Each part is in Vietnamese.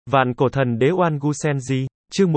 Vạn cổ thần đế Oan Gu Senji, chương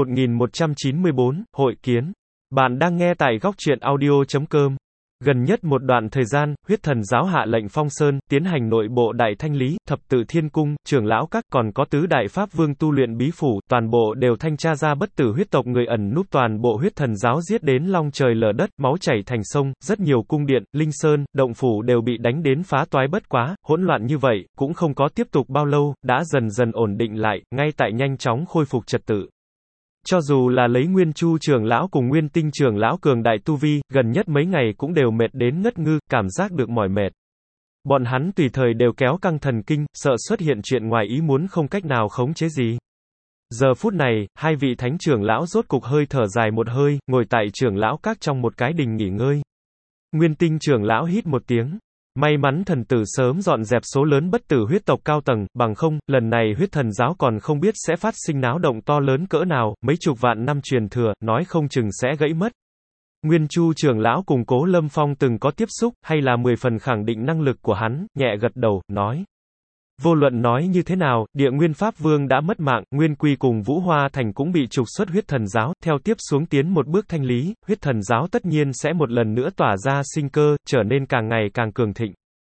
1194, hội kiến. Bạn đang nghe tại góc truyện audio.com. Gần nhất một đoạn thời gian, huyết thần giáo hạ lệnh Phong Sơn, tiến hành nội bộ đại thanh lý, thập tự thiên cung, trưởng lão các, còn có tứ đại pháp vương tu luyện bí phủ, toàn bộ đều thanh tra ra bất tử huyết tộc người ẩn núp toàn bộ huyết thần giáo giết đến long trời lở đất, máu chảy thành sông, rất nhiều cung điện, linh sơn, động phủ đều bị đánh đến phá toái bất quá, hỗn loạn như vậy, cũng không có tiếp tục bao lâu, đã dần dần ổn định lại, ngay tại nhanh chóng khôi phục trật tự. Cho dù là lấy Nguyên Chu trưởng lão cùng Nguyên Tinh trưởng lão cường đại tu vi, gần nhất mấy ngày cũng đều mệt đến ngất ngư, cảm giác được mỏi mệt. Bọn hắn tùy thời đều kéo căng thần kinh, sợ xuất hiện chuyện ngoài ý muốn không cách nào khống chế gì. Giờ phút này, hai vị thánh trưởng lão rốt cục hơi thở dài một hơi, ngồi tại trưởng lão các trong một cái đình nghỉ ngơi. Nguyên Tinh trưởng lão hít một tiếng. May mắn thần tử sớm dọn dẹp số lớn bất tử huyết tộc cao tầng, bằng không, lần này huyết thần giáo còn không biết sẽ phát sinh náo động to lớn cỡ nào, mấy chục vạn năm truyền thừa, nói không chừng sẽ gãy mất. Nguyên Chu trưởng lão cùng Cố Lâm Phong từng có tiếp xúc, hay là 10 phần khẳng định năng lực của hắn, nhẹ gật đầu, nói. Vô luận nói như thế nào, Địa Nguyên Pháp Vương đã mất mạng, Nguyên Quy cùng Vũ Hoa Thành cũng bị trục xuất huyết thần giáo, theo tiếp xuống tiến một bước thanh lý, huyết thần giáo tất nhiên sẽ một lần nữa tỏa ra sinh cơ, trở nên càng ngày càng cường thịnh.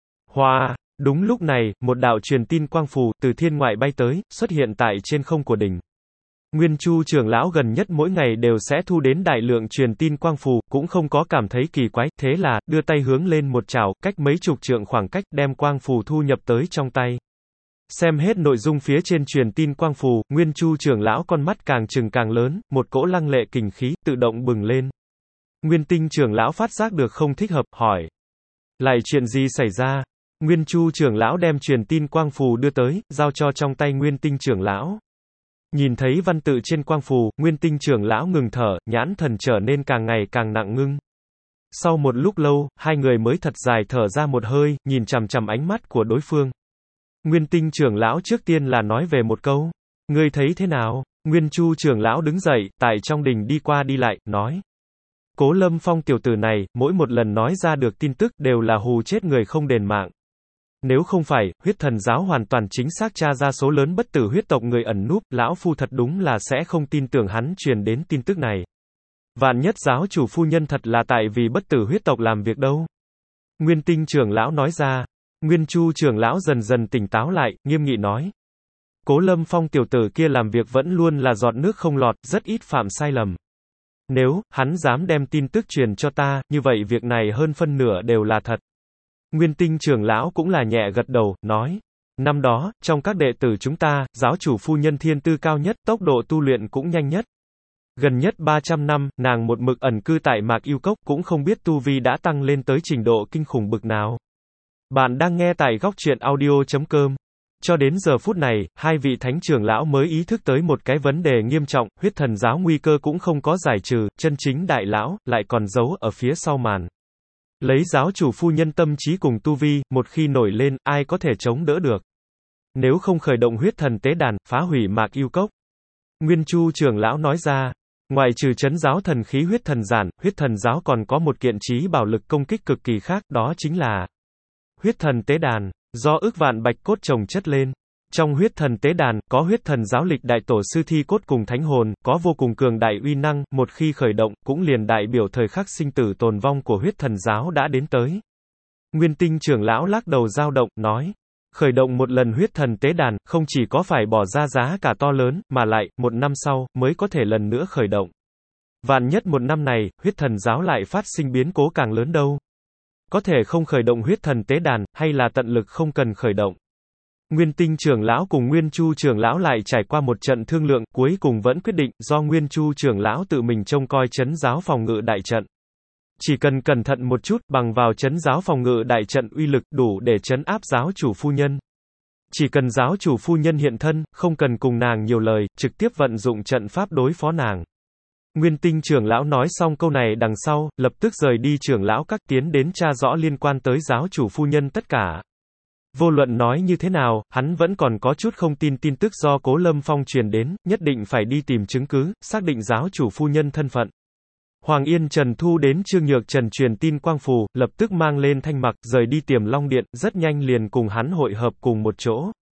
Hoa, đúng lúc này, một đạo truyền tin quang phù, từ thiên ngoại bay tới, xuất hiện tại trên không của đỉnh. Nguyên Chu trưởng lão gần nhất mỗi ngày đều sẽ thu đến đại lượng truyền tin quang phù, cũng không có cảm thấy kỳ quái, thế là, đưa tay hướng lên một chảo, cách mấy chục trượng khoảng cách, đem quang phù thu nhập tới trong tay. Xem hết nội dung phía trên truyền tin quang phù, Nguyên Chu trưởng lão con mắt càng trừng càng lớn, một cỗ lăng lệ kình khí, tự động bừng lên. Nguyên Tinh trưởng lão phát giác được không thích hợp, hỏi. Lại chuyện gì xảy ra? Nguyên Chu trưởng lão đem truyền tin quang phù đưa tới, giao cho trong tay Nguyên Tinh trưởng lão. Nhìn thấy văn tự trên quang phù, Nguyên Tinh trưởng lão ngừng thở, nhãn thần trở nên càng ngày càng nặng ngưng. Sau một lúc lâu, hai người mới thật dài thở ra một hơi, nhìn chằm chằm ánh mắt của đối phương. Nguyên Tinh trưởng lão trước tiên là nói về một câu. Ngươi thấy thế nào? Nguyên Chu trưởng lão đứng dậy, tại trong đình đi qua đi lại, nói. Cố Lâm Phong tiểu tử này, mỗi một lần nói ra được tin tức đều là hù chết người không đền mạng. Nếu không phải, huyết thần giáo hoàn toàn chính xác tra ra số lớn bất tử huyết tộc người ẩn núp, lão phu thật đúng là sẽ không tin tưởng hắn truyền đến tin tức này. Vạn nhất giáo chủ phu nhân thật là tại vì bất tử huyết tộc làm việc đâu. Nguyên Tinh trưởng lão nói ra. Nguyên Chu trưởng lão dần dần tỉnh táo lại, nghiêm nghị nói. Cố Lâm Phong tiểu tử kia làm việc vẫn luôn là giọt nước không lọt, rất ít phạm sai lầm. Nếu, hắn dám đem tin tức truyền cho ta, như vậy việc này hơn phân nửa đều là thật. Nguyên Tinh trưởng lão cũng là nhẹ gật đầu, nói. Năm đó, trong các đệ tử chúng ta, giáo chủ phu nhân thiên tư cao nhất, tốc độ tu luyện cũng nhanh nhất. Gần nhất 300 năm, nàng một mực ẩn cư tại Mạc Yêu Cốc, cũng không biết tu vi đã tăng lên tới trình độ kinh khủng bực nào. Bạn đang nghe tại góc truyện audio.com. Cho đến giờ phút này, hai vị thánh trưởng lão mới ý thức tới một cái vấn đề nghiêm trọng, huyết thần giáo nguy cơ cũng không có giải trừ, chân chính đại lão, lại còn giấu ở phía sau màn. Lấy giáo chủ phu nhân tâm trí cùng tu vi, một khi nổi lên, ai có thể chống đỡ được. Nếu không khởi động huyết thần tế đàn, phá hủy Mạc Yêu Cốc. Nguyên Chu trưởng lão nói ra, ngoài trừ trấn giáo thần khí huyết thần giáo còn có một kiện trí bảo lực công kích cực kỳ khác, đó chính là huyết thần tế đàn, do ức vạn bạch cốt chồng chất lên. Trong huyết thần tế đàn, có huyết thần giáo lịch đại tổ sư thi cốt cùng thánh hồn, có vô cùng cường đại uy năng, một khi khởi động, cũng liền đại biểu thời khắc sinh tử tồn vong của huyết thần giáo đã đến tới. Nguyên Tinh trưởng lão lắc đầu dao động, nói. Khởi động một lần huyết thần tế đàn, không chỉ có phải bỏ ra giá cả to lớn, mà lại, một năm sau, mới có thể lần nữa khởi động. Vạn nhất một năm này, huyết thần giáo lại phát sinh biến cố càng lớn đâu. Có thể không khởi động huyết thần tế đàn, hay là tận lực không cần khởi động. Nguyên Tinh trưởng lão cùng Nguyên Chu trưởng lão lại trải qua một trận thương lượng, cuối cùng vẫn quyết định, do Nguyên Chu trưởng lão tự mình trông coi trấn giáo phòng ngự đại trận. Chỉ cần cẩn thận một chút, bằng vào trấn giáo phòng ngự đại trận uy lực đủ để trấn áp giáo chủ phu nhân. Chỉ cần giáo chủ phu nhân hiện thân, không cần cùng nàng nhiều lời, trực tiếp vận dụng trận pháp đối phó nàng. Nguyên Tinh trưởng lão nói xong câu này đằng sau, lập tức rời đi trưởng lão các tiến đến tra rõ liên quan tới giáo chủ phu nhân tất cả. Vô luận nói như thế nào, hắn vẫn còn có chút không tin tin tức do Cố Lâm Phong truyền đến, nhất định phải đi tìm chứng cứ, xác định giáo chủ phu nhân thân phận. Hoàng Yên Trần thu đến Trương Nhược Trần truyền tin quang phù, lập tức mang lên thanh mặc, rời đi Tiềm Long Điện, rất nhanh liền cùng hắn hội hợp cùng một chỗ.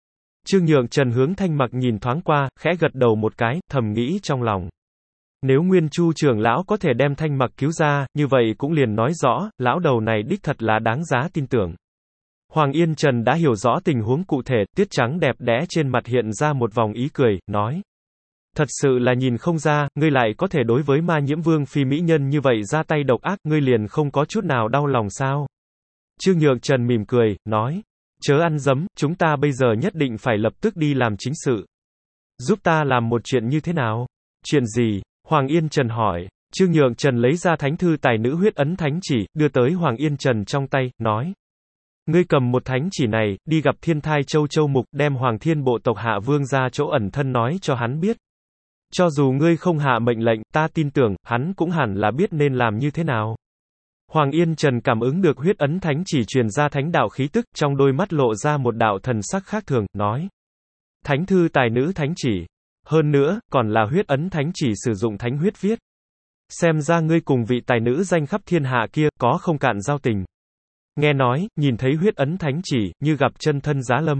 Trương Nhượng Trần hướng Thanh Mặc nhìn thoáng qua, khẽ gật đầu một cái, thầm nghĩ trong lòng. Nếu Nguyên Chu trưởng lão có thể đem Thanh Mặc cứu ra, như vậy cũng liền nói rõ, lão đầu này đích thật là đáng giá tin tưởng. Hoàng Yên Trần đã hiểu rõ tình huống cụ thể, tuyết trắng đẹp đẽ trên mặt hiện ra một vòng ý cười, nói. Thật sự là nhìn không ra, ngươi lại có thể đối với Ma Nhiễm Vương phi mỹ nhân như vậy ra tay độc ác, ngươi liền không có chút nào đau lòng sao? Trương Nhượng Trần mỉm cười, nói. Chớ ăn dấm, chúng ta bây giờ nhất định phải lập tức đi làm chính sự. Giúp ta làm một chuyện như thế nào? Chuyện gì? Hoàng Yên Trần hỏi. Trương Nhượng Trần lấy ra thánh thư tài nữ huyết ấn thánh chỉ, đưa tới Hoàng Yên Trần trong tay, nói. Ngươi cầm một thánh chỉ này, đi gặp Thiên Thai Châu Châu Mục, đem Hoàng Thiên bộ tộc Hạ Vương ra chỗ ẩn thân nói cho hắn biết. Cho dù ngươi không hạ mệnh lệnh, ta tin tưởng, hắn cũng hẳn là biết nên làm như thế nào. Hoàng Yên Trần cảm ứng được huyết ấn thánh chỉ truyền ra thánh đạo khí tức, trong đôi mắt lộ ra một đạo thần sắc khác thường, nói. Thánh thư tài nữ thánh chỉ. Hơn nữa, còn là huyết ấn thánh chỉ sử dụng thánh huyết viết. Xem ra ngươi cùng vị tài nữ danh khắp thiên hạ kia, có không cạn giao tình. Nghe nói, nhìn thấy huyết ấn thánh chỉ, như gặp chân thân giá lâm.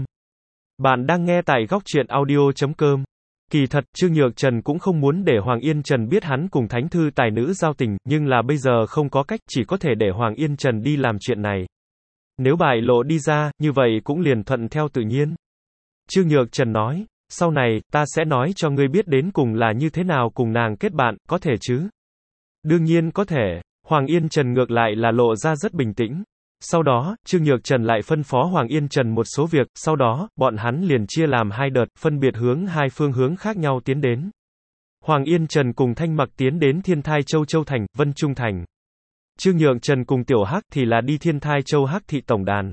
Bạn đang nghe tại góc truyện audio.com. Kỳ thật, Trương Nhượng Trần cũng không muốn để Hoàng Yên Trần biết hắn cùng thánh thư tài nữ giao tình, nhưng là bây giờ không có cách, chỉ có thể để Hoàng Yên Trần đi làm chuyện này. Nếu bại lộ đi ra, như vậy cũng liền thuận theo tự nhiên. Trương Nhượng Trần nói, sau này, ta sẽ nói cho ngươi biết đến cùng là như thế nào cùng nàng kết bạn, có thể chứ? Đương nhiên có thể. Hoàng Yên Trần ngược lại là lộ ra rất bình tĩnh. Sau đó, Trương Nhượng Trần lại phân phó Hoàng Yên Trần một số việc, sau đó, bọn hắn liền chia làm hai đợt, phân biệt hướng hai phương hướng khác nhau tiến đến. Hoàng Yên Trần cùng Thanh Mặc tiến đến Thiên Thai Châu Châu Thành, Vân Trung Thành. Trương Nhượng Trần cùng Tiểu Hắc thì là đi Thiên Thai Châu Hắc thị tổng đàn.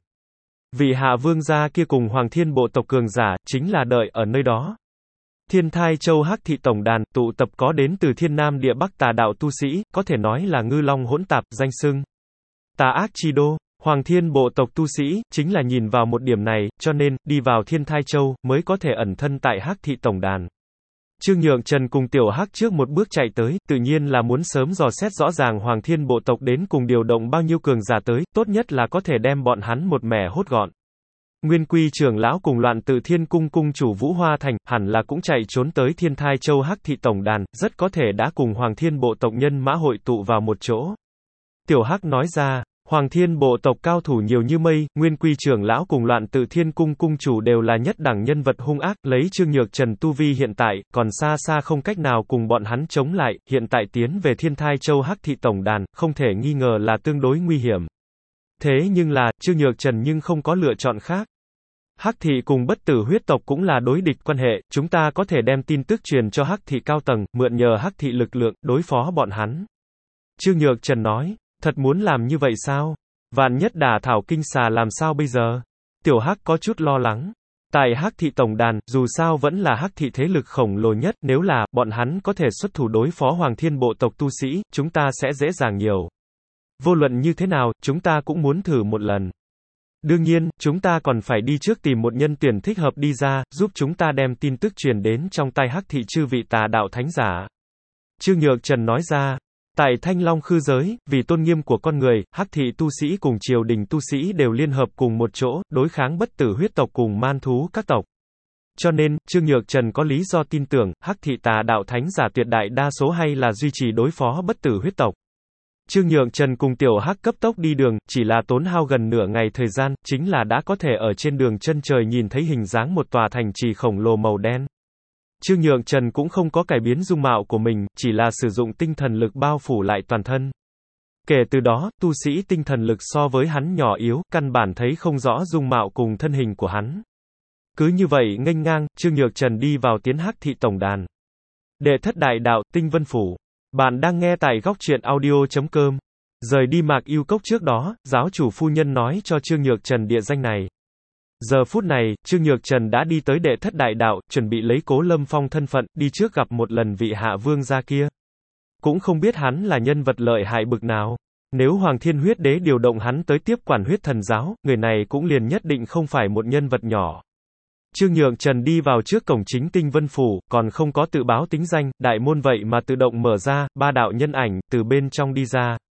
Vị Hạ Vương gia kia cùng Hoàng Thiên bộ tộc cường giả, chính là đợi ở nơi đó. Thiên Thai Châu Hắc thị tổng đàn, tụ tập có đến từ Thiên Nam địa Bắc tà đạo tu sĩ, có thể nói là ngư long hỗn tạp, danh xưng tà ác chi đô. Hoàng Thiên bộ tộc tu sĩ, chính là nhìn vào một điểm này, cho nên, đi vào Thiên Thai Châu, mới có thể ẩn thân tại Hắc thị tổng đàn. Trương Nhượng Trần cùng Tiểu Hắc trước một bước chạy tới, tự nhiên là muốn sớm dò xét rõ ràng Hoàng Thiên bộ tộc đến cùng điều động bao nhiêu cường giả tới, tốt nhất là có thể đem bọn hắn một mẻ hốt gọn. Nguyên Quy trưởng lão cùng Loạn Tự Thiên cung cung chủ Vũ Hoa Thành, hẳn là cũng chạy trốn tới Thiên Thai Châu Hắc thị tổng đàn, rất có thể đã cùng Hoàng Thiên bộ tộc nhân mã hội tụ vào một chỗ. Tiểu Hắc nói ra. Hoàng Thiên bộ tộc cao thủ nhiều như mây, Nguyên Quy trưởng lão cùng Loạn Tự Thiên cung cung chủ đều là nhất đẳng nhân vật hung ác, lấy Trương Nhượng Trần tu vi hiện tại, còn xa xa không cách nào cùng bọn hắn chống lại, hiện tại tiến về Thiên Thai Châu Hắc thị tổng đàn, không thể nghi ngờ là tương đối nguy hiểm. Thế nhưng là, Trương Nhượng Trần nhưng không có lựa chọn khác. Hắc thị cùng bất tử huyết tộc cũng là đối địch quan hệ, chúng ta có thể đem tin tức truyền cho Hắc thị cao tầng, mượn nhờ Hắc thị lực lượng, đối phó bọn hắn. Trương Nhượng Trần nói. Thật muốn làm như vậy sao? Vạn nhất đả thảo kinh xà làm sao bây giờ? Tiểu Hắc có chút lo lắng. Tại Hắc thị tổng đàn, dù sao vẫn là Hắc thị thế lực khổng lồ nhất, nếu là, bọn hắn có thể xuất thủ đối phó Hoàng Thiên bộ tộc tu sĩ, chúng ta sẽ dễ dàng nhiều. Vô luận như thế nào, chúng ta cũng muốn thử một lần. Đương nhiên, chúng ta còn phải đi trước tìm một nhân tuyển thích hợp đi ra, giúp chúng ta đem tin tức truyền đến trong tay Hắc thị chư vị tà đạo thánh giả. Trương Nhượng Trần nói ra. Tại Thanh Long Khư giới, vì tôn nghiêm của con người, Hắc thị tu sĩ cùng triều đình tu sĩ đều liên hợp cùng một chỗ, đối kháng bất tử huyết tộc cùng man thú các tộc. Cho nên, Trương Nhượng Trần có lý do tin tưởng, Hắc thị tà đạo thánh giả tuyệt đại đa số hay là duy trì đối phó bất tử huyết tộc. Trương Nhượng Trần cùng Tiểu Hắc cấp tốc đi đường, chỉ là tốn hao gần nửa ngày thời gian, chính là đã có thể ở trên đường chân trời nhìn thấy hình dáng một tòa thành trì khổng lồ màu đen. Trương Nhượng Trần cũng không có cải biến dung mạo của mình, chỉ là sử dụng tinh thần lực bao phủ lại toàn thân. Kể từ đó, tu sĩ tinh thần lực so với hắn nhỏ yếu, căn bản thấy không rõ dung mạo cùng thân hình của hắn. Cứ như vậy nghênh ngang, Trương Nhượng Trần đi vào tiến Hắc thị tổng đàn. Đệ thất đại đạo, Tinh Vân Phủ. Bạn đang nghe tại góc truyện audio.com. Rời đi Mạc Yêu Cốc trước đó, giáo chủ phu nhân nói cho Trương Nhượng Trần địa danh này. Giờ phút này, Trương Nhượng Trần đã đi tới đệ thất đại đạo, chuẩn bị lấy Cố Lâm Phong thân phận, đi trước gặp một lần vị Hạ Vương gia kia. Cũng không biết hắn là nhân vật lợi hại bực nào. Nếu Hoàng Thiên Huyết Đế điều động hắn tới tiếp quản huyết thần giáo, người này cũng liền nhất định không phải một nhân vật nhỏ. Trương Nhượng Trần đi vào trước cổng chính Tinh Vân Phủ, còn không có tự báo tính danh, đại môn vậy mà tự động mở ra, ba đạo nhân ảnh, từ bên trong đi ra.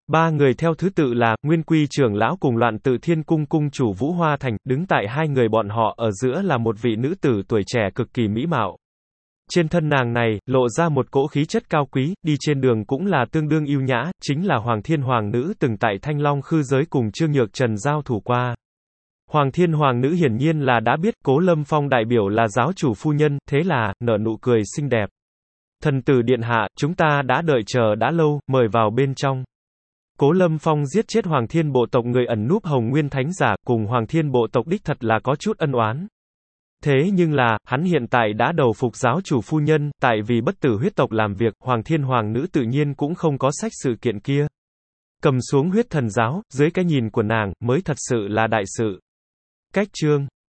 Ba người theo thứ tự là, Nguyên Quy trưởng lão cùng Loạn Tự Thiên Cung cung chủ Vũ Hoa Thành, đứng tại hai người bọn họ ở giữa là một vị nữ tử tuổi trẻ cực kỳ mỹ mạo. Trên thân nàng này, lộ ra một cỗ khí chất cao quý, đi trên đường cũng là tương đương yêu nhã, chính là Hoàng Thiên Hoàng nữ từng tại Thanh Long Khư giới cùng Trương Nhược Trần giao thủ qua. Hoàng Thiên Hoàng nữ hiển nhiên là đã biết, Cố Lâm Phong đại biểu là giáo chủ phu nhân, thế là, nở nụ cười xinh đẹp. Thần tử điện hạ, chúng ta đã đợi chờ đã lâu, mời vào bên trong. Cố Lâm Phong giết chết Hoàng Thiên bộ tộc người ẩn núp Hồng Nguyên Thánh giả, cùng Hoàng Thiên bộ tộc đích thật là có chút ân oán. Thế nhưng là, hắn hiện tại đã đầu phục giáo chủ phu nhân, tại vì bất tử huyết tộc làm việc, Hoàng Thiên Hoàng nữ tự nhiên cũng không có sách sự kiện kia. Cầm xuống huyết thần giáo, dưới cái nhìn của nàng, mới thật sự là đại sự. Cách chương